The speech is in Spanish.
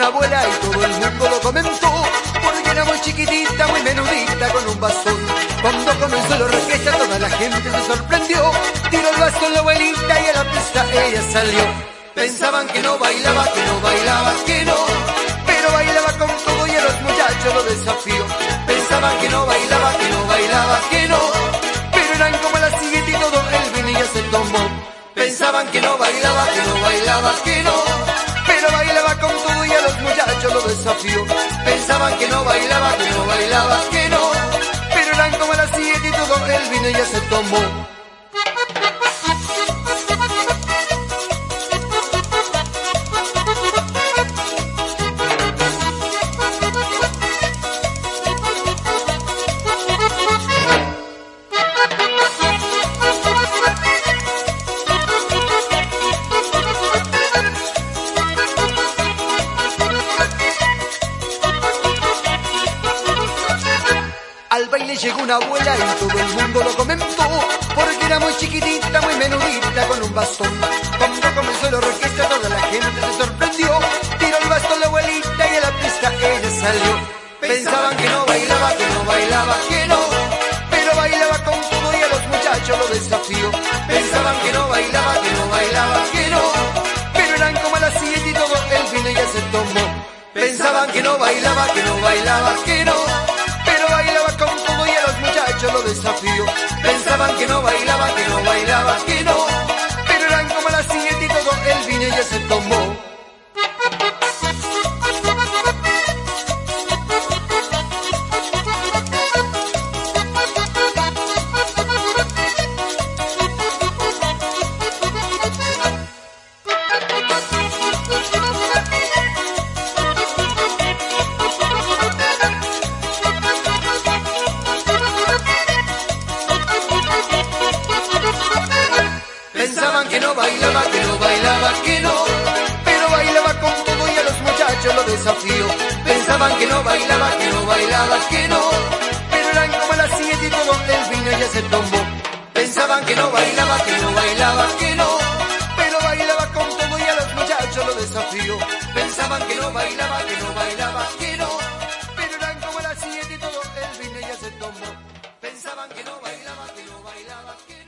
una abuela y todo el mundo lo comentó, porque era muy chiquitita, muy menudita, con un bastón. Cuando comenzó la orquesta toda la gente se sorprendió, tiró el bastón la abuelita y a la pista ella salió. Pensaban que no bailaba, que no bailaba, que no, pero bailaba con todo y a los muchachos lo desafió. Pensaban que no bailaba, que no bailaba, que no, pero eran como las 7 y todo el vino ya se tomó. Pensaban que no bailaba, que no bailaba, que no, pero bailaba con todo y a los muchachos lo desafió. Pensaban que no bailaba, que no bailaba, que no, pero eran como las 7 y todo el vino ya se tomó. Al baile llegó una abuela y todo el mundo lo comentó, porque era muy chiquitita, muy menudita, con un bastón. Cuando comenzó la orquesta toda la gente se sorprendió, tiró el bastón la abuelita y a la pista ella salió. Pensaban que no bailaba, que no bailaba, que no, pero bailaba con todo y a los muchachos lo desafió. Pensaban que no bailaba, que no bailaba, que no, pero eran como las 7 y todo el vino ya se tomó. Pensaban que no bailaba, que no bailaba, que no, pero bailaba con todo y a los muchachos lo desafió. Pensaban que no bailaba, que no bailaba, que no, pero eran como las 7 y todo el vino ya se tomó. Pensaban que no bailaba, que no bailaba, que no, pero bailaba con todo y a los muchachos lo desafió. Pensaban que no bailaba, que no bailaba, que no, pero eran como las 7 y todo el vino ya se tomó. Pensaban que no bailaba, que no bailaba, que no, pero bailaba con todo y a los muchachos lo desafió. Pensaban que no bailaba, que no bailaba, que no, pero eran como las 7 y todo el vino ya se tomó. Pensaban que no bailaba, que no bailaba, que no.